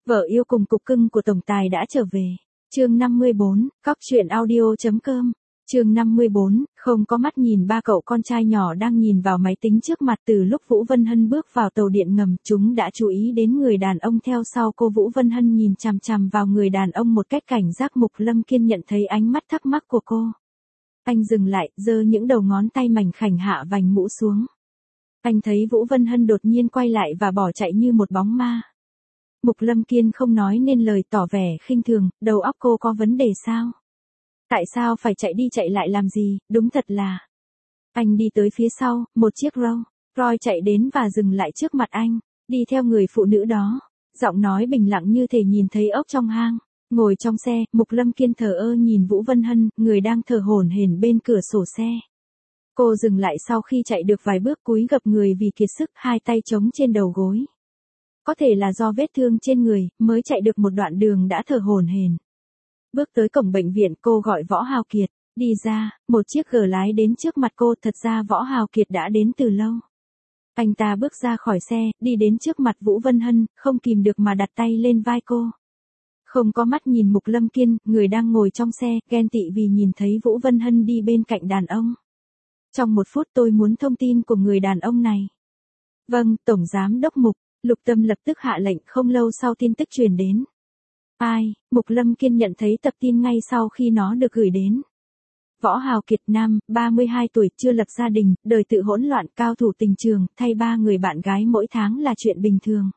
Vợ yêu cùng cục cưng của tổng tài đã trở về. Chương 54, cóc truyện audio.com. Chương 54, không có mắt nhìn ba cậu con trai nhỏ đang nhìn vào máy tính trước mặt. Từ lúc Vũ Vân Hân bước vào tàu điện ngầm, chúng đã chú ý đến người đàn ông theo sau cô. Vũ Vân Hân nhìn chằm chằm vào người đàn ông một cách cảnh giác. Mục Lâm Kiên nhận thấy ánh mắt thắc mắc của cô. Anh dừng lại, giơ những đầu ngón tay mảnh khảnh hạ vành mũ xuống. Anh thấy Vũ Vân Hân đột nhiên quay lại và bỏ chạy như một bóng ma. Mục Lâm Kiên không nói nên lời, tỏ vẻ khinh thường, đầu óc cô có vấn đề sao? Tại sao phải chạy đi chạy lại làm gì, đúng thật là... Anh đi tới phía sau, một chiếc Rolls Royce chạy đến và dừng lại trước mặt anh, đi theo người phụ nữ đó. Giọng nói bình lặng như thể nhìn thấy ốc trong hang. Ngồi trong xe, Mục Lâm Kiên thờ ơ nhìn Vũ Vân Hân, người đang thở hổn hển bên cửa sổ xe. Cô dừng lại sau khi chạy được vài bước, cúi gập người vì kiệt sức, hai tay chống trên đầu gối. Có thể là do vết thương trên người, mới chạy được một đoạn đường đã thở hổn hển. Bước tới cổng bệnh viện, cô gọi Võ Hào Kiệt. Đi ra, một chiếc G lái đến trước mặt cô. Thật ra Võ Hào Kiệt đã đến từ lâu. Anh ta bước ra khỏi xe, đi đến trước mặt Vũ Vân Hân, không kìm được mà đặt tay lên vai cô. Không có mắt nhìn Mục Lâm Kiên, người đang ngồi trong xe, ghen tị vì nhìn thấy Vũ Vân Hân đi bên cạnh đàn ông. Trong 1 phút tôi muốn thông tin của người đàn ông này. Vâng, Tổng Giám đốc Mục. Lục Tâm lập tức hạ lệnh. Không lâu sau tin tức truyền đến. Ai? Mục Lâm Kiên nhận thấy tập tin ngay sau khi nó được gửi đến. Võ Hào Kiệt, nam, 32 tuổi, chưa lập gia đình, đời tự hỗn loạn, cao thủ tình trường, thay 3 người bạn gái mỗi tháng là chuyện bình thường.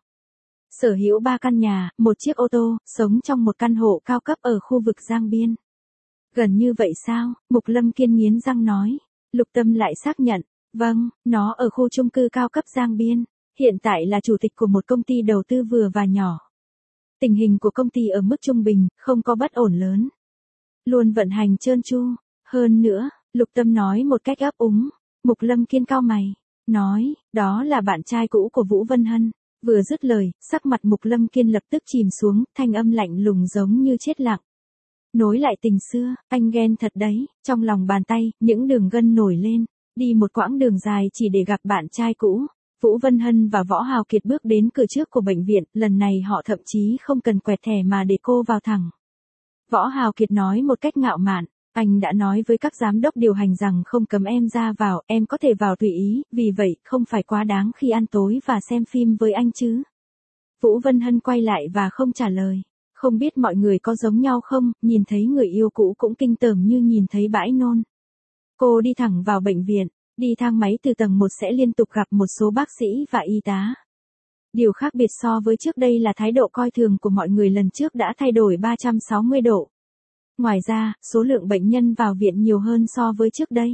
Sở hữu 3 căn nhà, 1 chiếc ô tô, sống trong một căn hộ cao cấp ở khu vực Giang Biên. Gần như vậy sao? Mục Lâm Kiên nghiến răng nói. Lục Tâm lại xác nhận. Vâng, nó ở khu chung cư cao cấp Giang Biên. Hiện tại là chủ tịch của một công ty đầu tư vừa và nhỏ. Tình hình của công ty ở mức trung bình, không có bất ổn lớn. Luôn vận hành trơn tru. Hơn nữa, Lục Tâm nói một cách ấp úng. Mục Lâm Kiên cau mày. Nói, đó là bạn trai cũ của Vũ Vân Hân. Vừa dứt lời, sắc mặt Mục Lâm Kiên lập tức chìm xuống, thanh âm lạnh lùng giống như chết lặng. Nối lại tình xưa, anh ghen thật đấy. Trong lòng bàn tay, những đường gân nổi lên. Đi một quãng đường dài chỉ để gặp bạn trai cũ. Vũ Vân Hân và Võ Hào Kiệt bước đến cửa trước của bệnh viện, lần này họ thậm chí không cần quẹt thẻ mà để cô vào thẳng. Võ Hào Kiệt nói một cách ngạo mạn, anh đã nói với các giám đốc điều hành rằng không cấm em ra vào, em có thể vào tùy ý, vì vậy không phải quá đáng khi ăn tối và xem phim với anh chứ. Vũ Vân Hân quay lại và không trả lời. Không biết mọi người có giống nhau không, nhìn thấy người yêu cũ cũng kinh tởm như nhìn thấy bãi nôn. Cô đi thẳng vào bệnh viện. Đi thang máy từ tầng 1 sẽ liên tục gặp một số bác sĩ và y tá. Điều khác biệt so với trước đây là thái độ coi thường của mọi người lần trước đã thay đổi 360 độ. Ngoài ra, số lượng bệnh nhân vào viện nhiều hơn so với trước đây.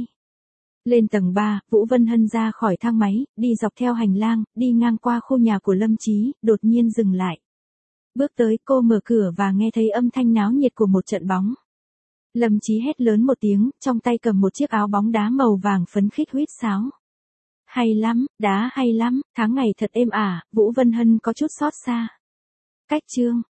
Lên tầng 3, Vũ Vân Hân ra khỏi thang máy, đi dọc theo hành lang, đi ngang qua khu nhà của Lâm Chí, đột nhiên dừng lại. Bước tới, cô mở cửa và nghe thấy âm thanh náo nhiệt của một trận bóng. Lâm Chí hét lớn một tiếng, trong tay cầm một chiếc áo bóng đá màu vàng phấn khích huýt sáo. Hay lắm, đá hay lắm, tháng ngày thật êm ả. Vũ Vân Hân có chút xót xa. Cách chương.